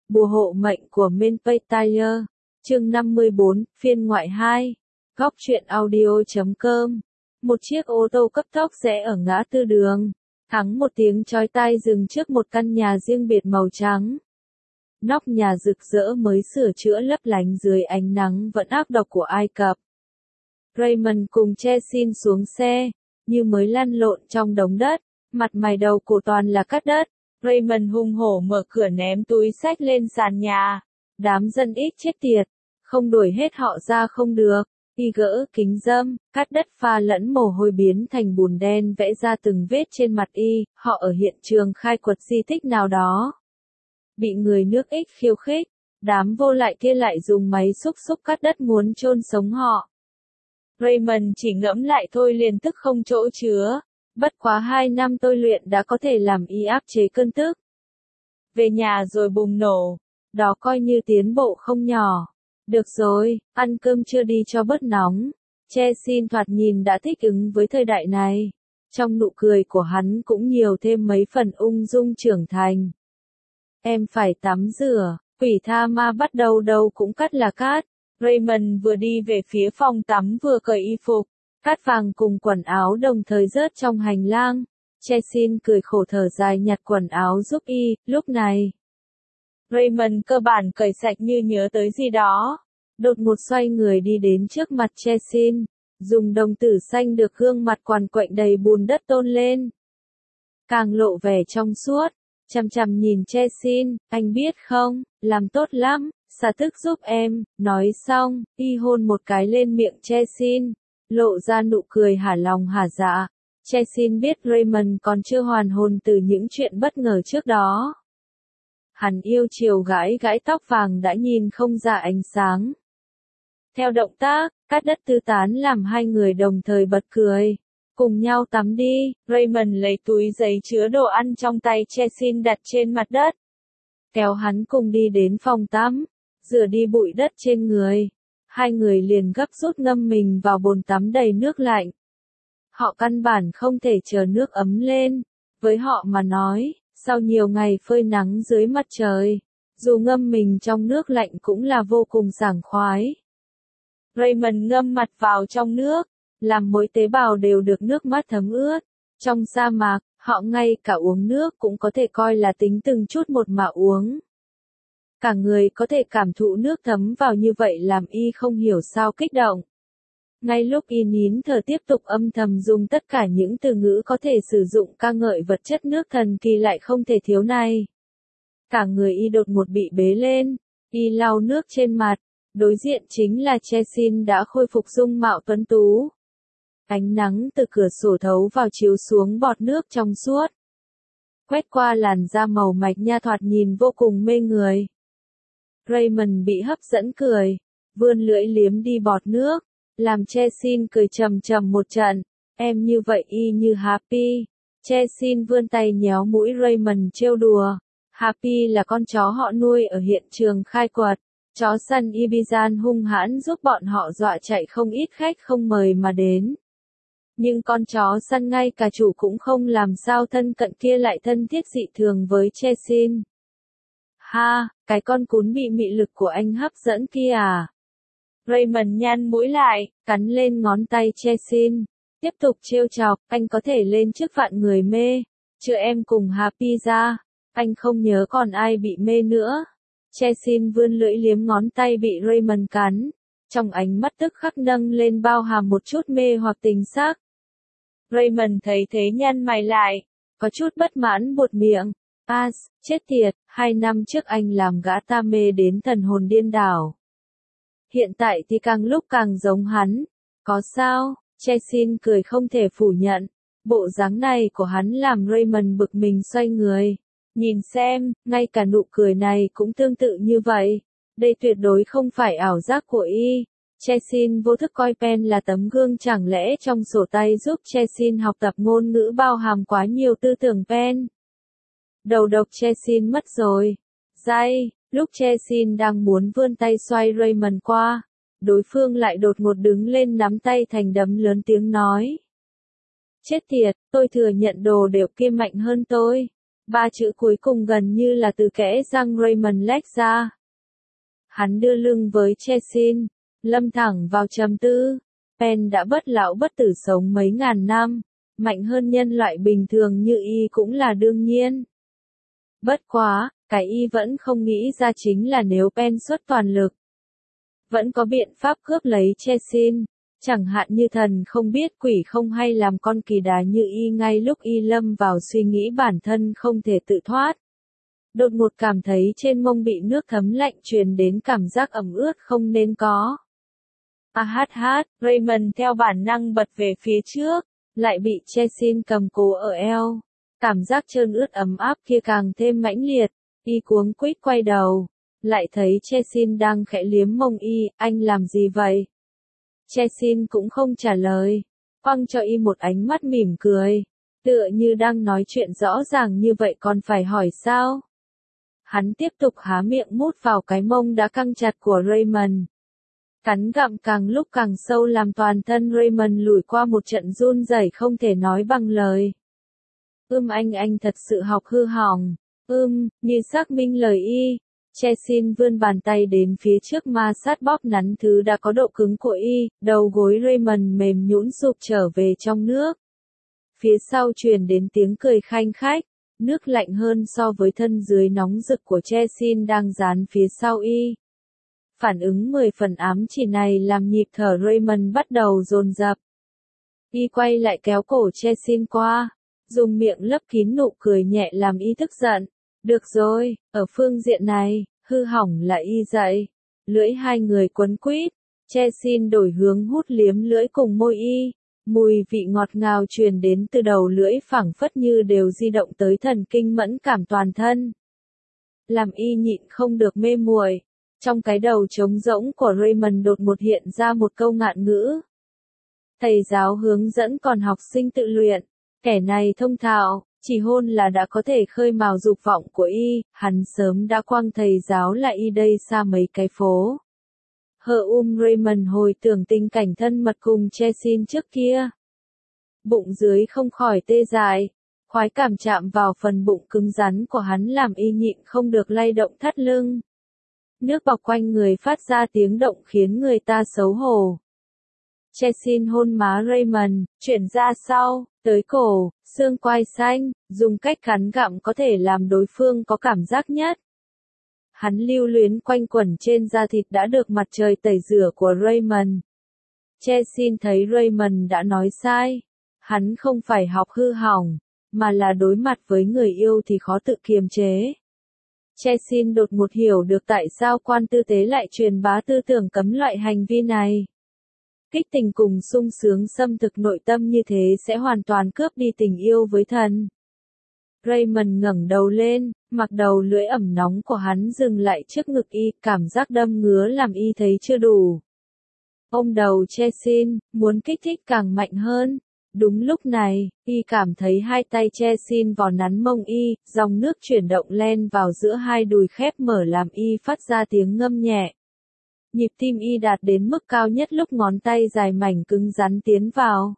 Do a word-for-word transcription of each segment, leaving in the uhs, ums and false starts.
Bùa hộ mệnh của Menpei Tyler, chương năm mươi bốn, phiên ngoại hai, góc truyện audio chấm com. Một chiếc ô tô cấp tốc rẽ ở ngã tư đường, thắng một tiếng chói tai dừng trước một căn nhà riêng biệt màu trắng. Nóc nhà rực rỡ mới sửa chữa lấp lánh dưới ánh nắng vẫn ác độc của Ai Cập. Raymond cùng Chesin xuống xe, như mới lăn lộn trong đống đất, mặt mày đầu cổ toàn là cát đất. Raymond hung hổ mở cửa ném túi xách lên sàn nhà. Đám dân ít chết tiệt, không đuổi hết họ ra không được. Y gỡ kính râm, cát đất pha lẫn mồ hôi biến thành bùn đen vẽ ra từng vết trên mặt y. Họ ở hiện trường khai quật di tích nào đó. Bị người nước ích khiêu khích, đám vô lại kia lại dùng máy xúc xúc cát đất muốn chôn sống họ. Raymond chỉ ngẫm lại thôi liền tức không chỗ chứa. Bất quá hai năm tôi luyện đã có thể làm y áp chế cơn tức. Về nhà rồi bùng nổ, đó coi như tiến bộ không nhỏ. Được rồi, ăn cơm trưa đi cho bớt nóng. Chesin thoạt nhìn đã thích ứng với thời đại này. Trong nụ cười của hắn cũng nhiều thêm mấy phần ung dung trưởng thành. Em phải tắm rửa, quỷ tha ma bắt đầu đâu cũng cắt là cát. Raymond vừa đi về phía phòng tắm vừa cởi y phục. Cát vàng cùng quần áo đồng thời rớt trong hành lang. Chesin cười khổ thở dài nhặt quần áo giúp y, lúc này. Raymond cơ bản cởi sạch như nhớ tới gì đó. Đột ngột xoay người đi đến trước mặt Chesin, dùng đồng tử xanh được gương mặt quằn quạnh đầy bùn đất tôn lên. Càng lộ vẻ trong suốt, chằm chằm nhìn Chesin, anh biết không, làm tốt lắm, xả tức giúp em, nói xong, y hôn một cái lên miệng Chesin. Lộ ra nụ cười hả lòng hả dạ. Chesin biết Raymond còn chưa hoàn hồn từ những chuyện bất ngờ trước đó. Hắn yêu chiều gãi gãi tóc vàng đã nhìn không ra ánh sáng. Theo động tác, cát đất tứ tán làm hai người đồng thời bật cười. Cùng nhau tắm đi. Raymond lấy túi giấy chứa đồ ăn trong tay Chesin đặt trên mặt đất. Kéo hắn cùng đi đến phòng tắm, rửa đi bụi đất trên người. Hai người liền gấp rút ngâm mình vào bồn tắm đầy nước lạnh. Họ căn bản không thể chờ nước ấm lên. Với họ mà nói, sau nhiều ngày phơi nắng dưới mặt trời, dù ngâm mình trong nước lạnh cũng là vô cùng sảng khoái. Raymond ngâm mặt vào trong nước, làm mỗi tế bào đều được nước mắt thấm ướt. Trong sa mạc, họ ngay cả uống nước cũng có thể coi là tính từng chút một mà uống. Cả người có thể cảm thụ nước thấm vào như vậy làm y không hiểu sao kích động. Ngay lúc y nín thở tiếp tục âm thầm dùng tất cả những từ ngữ có thể sử dụng ca ngợi vật chất nước thần kỳ lại không thể thiếu này. Cả người y đột ngột bị bế lên, y lau nước trên mặt, đối diện chính là Chesin đã khôi phục dung mạo tuấn tú. Ánh nắng từ cửa sổ thấu vào chiếu xuống bọt nước trong suốt. Quét qua làn da màu mạch nha thoạt nhìn vô cùng mê người. Raymond bị hấp dẫn cười, vươn lưỡi liếm đi bọt nước, làm Chesin cười trầm trầm một trận, em như vậy y như Happy. Chesin vươn tay nhéo mũi Raymond trêu đùa. Happy là con chó họ nuôi ở hiện trường khai quật, chó săn Ibizan hung hãn giúp bọn họ dọa chạy không ít khách không mời mà đến. Nhưng con chó săn ngay cả chủ cũng không làm sao thân cận kia lại thân thiết dị thường với Chesin. Ha, cái con cún bị mị lực của anh hấp dẫn kia à? Raymond nhăn mũi lại, cắn lên ngón tay Chesin. Tiếp tục trêu chọc, anh có thể lên trước vạn người mê. Chứ em cùng Happy ra, anh không nhớ còn ai bị mê nữa. Chesin vươn lưỡi liếm ngón tay bị Raymond cắn. Trong ánh mắt tức khắc nâng lên bao hàm một chút mê hoặc tình sắc. Raymond thấy thế nhăn mày lại, có chút bất mãn buột miệng. As, chết tiệt, hai năm trước anh làm gã ta mê đến thần hồn điên đảo. Hiện tại thì càng lúc càng giống hắn. Có sao? Chesin cười không thể phủ nhận. Bộ dáng này của hắn làm Raymond bực mình xoay người. Nhìn xem, ngay cả nụ cười này cũng tương tự như vậy. Đây tuyệt đối không phải ảo giác của y. Chesin vô thức coi pen là tấm gương, chẳng lẽ trong sổ tay giúp Chesin học tập ngôn ngữ bao hàm quá nhiều tư tưởng pen. Đầu độc Chesin mất rồi. Dây, lúc Chesin đang muốn vươn tay xoay Raymond qua, đối phương lại đột ngột đứng lên nắm tay thành đấm lớn tiếng nói. Chết tiệt, tôi thừa nhận đồ đều kia mạnh hơn tôi. Ba chữ cuối cùng gần như là từ kẽ răng Raymond lách ra. Hắn đưa lưng với Chessin, lâm thẳng vào trầm tư. Pen đã bất lão bất tử sống mấy ngàn năm, mạnh hơn nhân loại bình thường như y cũng là đương nhiên. Bất quá, cái y vẫn không nghĩ ra chính là nếu Pen xuất toàn lực, vẫn có biện pháp cướp lấy Chessin, chẳng hạn như thần không biết quỷ không hay làm con kỳ đà như y ngay lúc y lâm vào suy nghĩ bản thân không thể tự thoát. Đột ngột cảm thấy trên mông bị nước thấm lạnh truyền đến cảm giác ẩm ướt không nên có. A hát hát, Raymond theo bản năng bật về phía trước, lại bị Chessin cầm cố ở eo. Cảm giác trơn ướt ấm áp kia càng thêm mãnh liệt, y cuống quýt quay đầu, lại thấy Chessin đang khẽ liếm mông y, anh làm gì vậy? Chessin cũng không trả lời, quăng cho y một ánh mắt mỉm cười, tựa như đang nói chuyện rõ ràng như vậy còn phải hỏi sao? Hắn tiếp tục há miệng mút vào cái mông đã căng chặt của Raymond. Cắn gặm càng lúc càng sâu làm toàn thân Raymond lùi qua một trận run rẩy không thể nói bằng lời. Ưm anh anh thật sự học hư hỏng, ưm, như xác minh lời y. Chessin vươn bàn tay đến phía trước ma sát bóp nắn thứ đã có độ cứng của y, đầu gối Raymond mềm nhũn sụp trở về trong nước. Phía sau truyền đến tiếng cười khanh khách, nước lạnh hơn so với thân dưới nóng rực của Chessin đang dán phía sau y. Phản ứng mười phần ám chỉ này làm nhịp thở Raymond bắt đầu dồn dập. Y quay lại kéo cổ Chessin qua, dùng miệng lấp kín nụ cười nhẹ làm y tức giận. Được rồi, ở phương diện này, hư hỏng là y dạy. Lưỡi hai người quấn quýt, Chessin đổi hướng hút liếm lưỡi cùng môi y. Mùi vị ngọt ngào truyền đến từ đầu lưỡi phảng phất như đều di động tới thần kinh mẫn cảm toàn thân. Làm y nhịn không được mê muội. Trong cái đầu trống rỗng của Raymond đột ngột hiện ra một câu ngạn ngữ. Thầy giáo hướng dẫn còn học sinh tự luyện. Kẻ này thông thạo, chỉ hôn là đã có thể khơi mào dục vọng của y, hắn sớm đã quăng thầy giáo lại y đây xa mấy cái phố. Hờ um Raymond hồi tưởng tình cảnh thân mật cùng Chessin trước kia. Bụng dưới không khỏi tê dại, khoái cảm chạm vào phần bụng cứng rắn của hắn làm y nhịn không được lay động thắt lưng. Nước bọc quanh người phát ra tiếng động khiến người ta xấu hổ. Chessin hôn má Raymond, chuyển ra sau, tới cổ, xương quai xanh, dùng cách cắn gặm có thể làm đối phương có cảm giác nhất. Hắn lưu luyến quanh quẩn trên da thịt đã được mặt trời tẩy rửa của Raymond. Chessin thấy Raymond đã nói sai. Hắn không phải học hư hỏng, mà là đối mặt với người yêu thì khó tự kiềm chế. Chessin đột ngột hiểu được tại sao quan tư tế lại truyền bá tư tưởng cấm loại hành vi này. Kích tình cùng sung sướng xâm thực nội tâm như thế sẽ hoàn toàn cướp đi tình yêu với thần. Raymond ngẩng đầu lên, mặc đầu lưỡi ẩm nóng của hắn dừng lại trước ngực y, cảm giác đâm ngứa làm y thấy chưa đủ. Ôm đầu Chessin, muốn kích thích càng mạnh hơn. Đúng lúc này, y cảm thấy hai tay Chessin vò nắn mông y, dòng nước chuyển động len vào giữa hai đùi khép mở làm y phát ra tiếng ngâm nhẹ. Nhịp tim y đạt đến mức cao nhất lúc ngón tay dài mảnh cứng rắn tiến vào.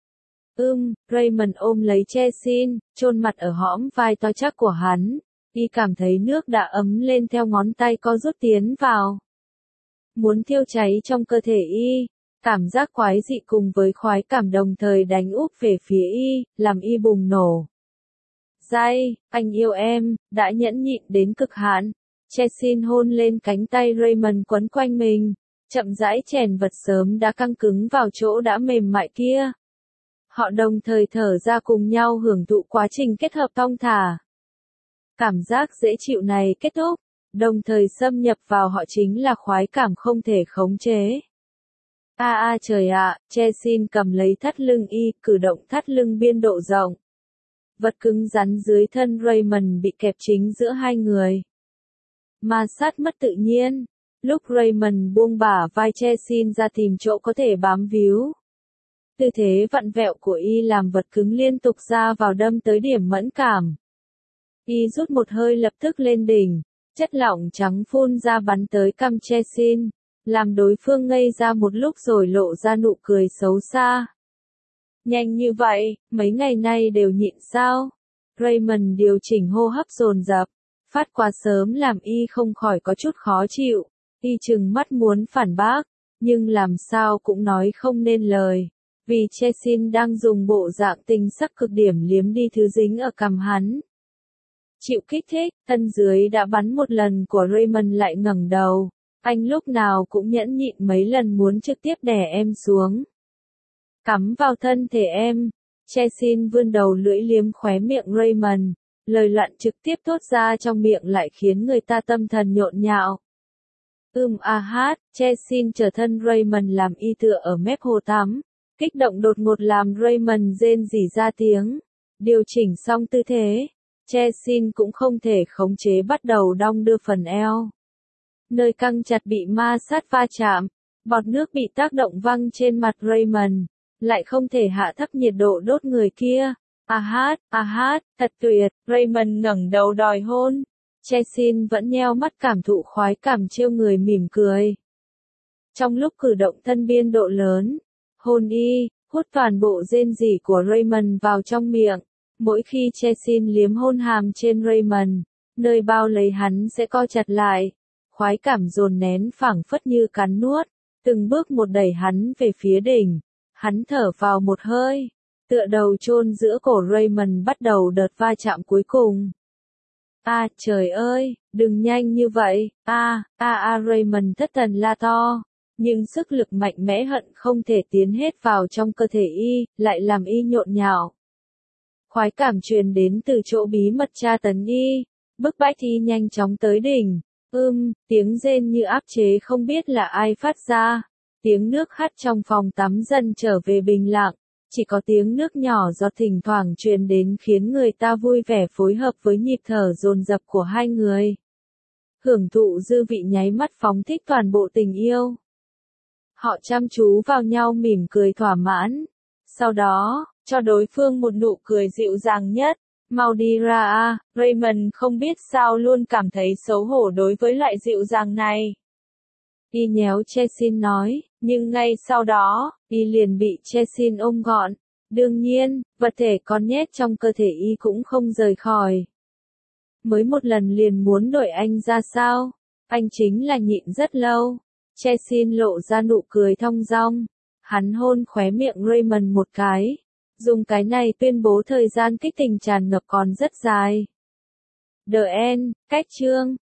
Ưm, Raymond ôm lấy Chessin, chôn mặt ở hõm vai to chắc của hắn. Y cảm thấy nước đã ấm lên theo ngón tay co rút tiến vào. Muốn thiêu cháy trong cơ thể y. Cảm giác quái dị cùng với khoái cảm đồng thời đánh úp về phía y, làm y bùng nổ. Dai, anh yêu em, đã nhẫn nhịn đến cực hạn. Chessin hôn lên cánh tay Raymond quấn quanh mình, chậm rãi chèn vật sớm đã căng cứng vào chỗ đã mềm mại kia. Họ đồng thời thở ra cùng nhau hưởng thụ quá trình kết hợp thong thả. Cảm giác dễ chịu này kết thúc, đồng thời xâm nhập vào họ chính là khoái cảm không thể khống chế. A à, a trời ạ, à, Chessin cầm lấy thắt lưng y, cử động thắt lưng biên độ rộng. Vật cứng rắn dưới thân Raymond bị kẹp chính giữa hai người. Ma sát mất tự nhiên. Lúc Raymond buông bả vai Chessin ra tìm chỗ có thể bám víu. Tư thế vặn vẹo của y làm vật cứng liên tục ra vào đâm tới điểm mẫn cảm. Y rút một hơi lập tức lên đỉnh, chất lỏng trắng phun ra bắn tới cằm Chessin, làm đối phương ngây ra một lúc rồi lộ ra nụ cười xấu xa. Nhanh như vậy, mấy ngày nay đều nhịn sao? Raymond điều chỉnh hô hấp dồn dập. Phát quá sớm làm y không khỏi có chút khó chịu. Y trừng mắt muốn phản bác, nhưng làm sao cũng nói không nên lời. Vì Chesin đang dùng bộ dạng tình sắc cực điểm liếm đi thứ dính ở cằm hắn. Chịu kích thích, thân dưới đã bắn một lần của Raymond lại ngẩng đầu. Anh lúc nào cũng nhẫn nhịn mấy lần muốn trực tiếp đè em xuống. Cắm vào thân thể em. Chesin vươn đầu lưỡi liếm khóe miệng Raymond. Lời loạn trực tiếp thốt ra trong miệng lại khiến người ta tâm thần nhộn nhạo. Ưm a hát, Chesin trở thân Raymond làm y tựa ở mép hồ tắm. Kích động đột ngột làm Raymond rên rỉ ra tiếng. Điều chỉnh xong tư thế. Chesin cũng không thể khống chế bắt đầu đong đưa phần eo. Nơi căng chặt bị ma sát va chạm. Bọt nước bị tác động văng trên mặt Raymond. Lại không thể hạ thấp nhiệt độ đốt người kia. A hát, a hát, thật tuyệt. Raymond ngẩng đầu đòi hôn. Chesin vẫn nheo mắt cảm thụ khoái cảm trêu người mỉm cười. Trong lúc cử động thân biên độ lớn, hôn y, hút toàn bộ rên rỉ của Raymond vào trong miệng. Mỗi khi Chesin liếm hôn hàm trên Raymond, nơi bao lấy hắn sẽ co chặt lại. Khoái cảm dồn nén phảng phất như cắn nuốt, từng bước một đẩy hắn về phía đỉnh. Hắn thở vào một hơi, tựa đầu chôn giữa cổ Raymond bắt đầu đợt va chạm cuối cùng. A trời ơi, đừng nhanh như vậy, a a a Raymond thất thần la to. Nhưng sức lực mạnh mẽ hận không thể tiến hết vào trong cơ thể y, lại làm y nhộn nhạo. Khoái cảm truyền đến từ chỗ bí mật tra tấn y, bức bách y nhanh chóng tới đỉnh. Ưm, tiếng rên như áp chế không biết là ai phát ra. Tiếng nước hắt trong phòng tắm dần trở về bình lặng, chỉ có tiếng nước nhỏ giọt thỉnh thoảng truyền đến khiến người ta vui vẻ phối hợp với nhịp thở dồn dập của hai người. Hưởng thụ dư vị nháy mắt phóng thích toàn bộ tình yêu. Họ chăm chú vào nhau mỉm cười thỏa mãn. Sau đó, cho đối phương một nụ cười dịu dàng nhất. Mau đi ra a, Raymond không biết sao luôn cảm thấy xấu hổ đối với loại dịu dàng này. Y nhéo Chesin nói, nhưng ngay sau đó, y liền bị Chesin ôm gọn. Đương nhiên, vật thể con nhét trong cơ thể y cũng không rời khỏi. Mới một lần liền muốn đổi anh ra sao? Anh chính là nhịn rất lâu. Chesin lộ ra nụ cười thong dong. Hắn hôn khóe miệng Raymond một cái. Dùng cái này tuyên bố thời gian kích tình tràn ngập còn rất dài. The End, cách chương.